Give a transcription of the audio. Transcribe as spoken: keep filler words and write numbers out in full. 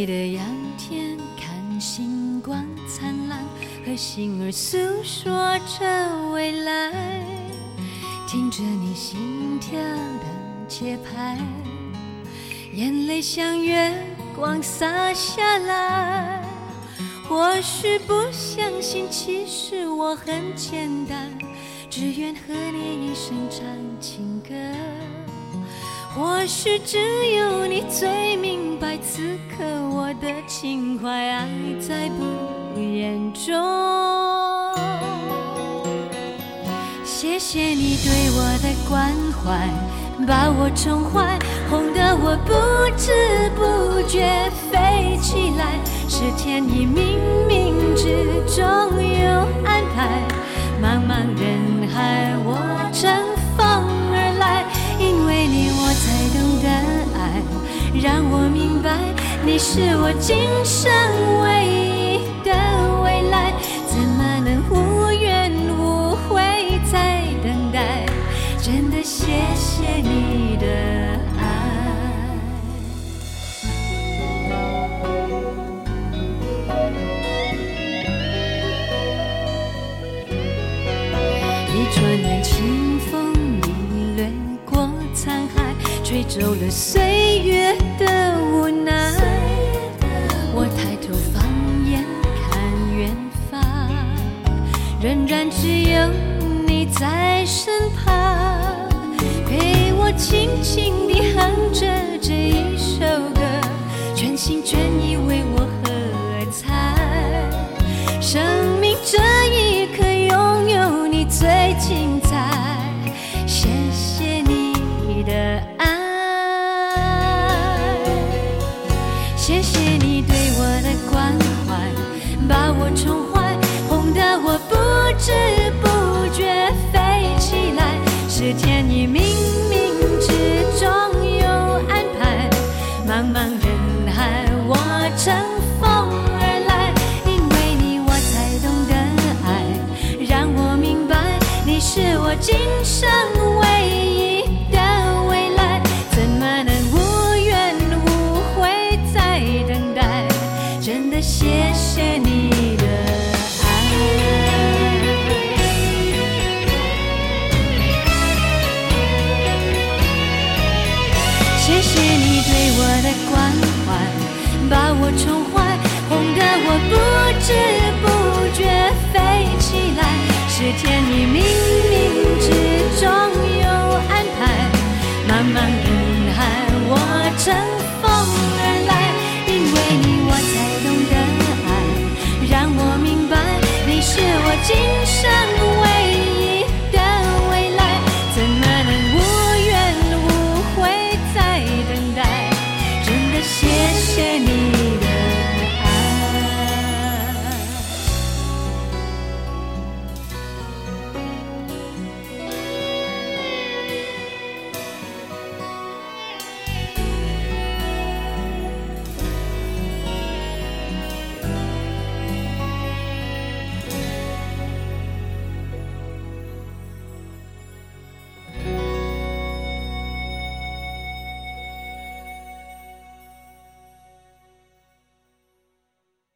里的阳天，看星光灿烂，和星儿诉说着未来，听着你心跳的节拍，眼泪像月光洒下来。或许不相信，其实我很简单，只愿和你一生唱情歌。或许只有你最明白，此刻我的情怀，爱在不言中。谢谢你对我的关怀，把我宠坏，哄得我不知不觉飞起来。是天意，冥冥之中有安排，茫茫人海我乘风而来。因为你我才懂得爱，让我明白你是我今生唯一的未来。怎么能无怨无悔再等待，真的谢谢你的爱。一转眼清风已掠过沧海，吹走了岁月的无奈。我抬头放眼看远方，仍然只有你在身旁，陪我轻轻地哼着这一首歌，全心全意为我喝彩。生命这一刻拥有你最精彩，谢谢你的爱，谢谢你对我的关怀，把我宠坏，哄得我不知不觉飞起来。是天意，冥冥之中有安排，茫茫人海我乘风而来。因为你我才懂得爱，让我明白你是我今生唯一的未来。怎么能无怨无悔再等待，真的谢谢你的谢谢你对我的关怀，把我宠坏，哄得我不知不觉飞起来。是天意，冥冥之中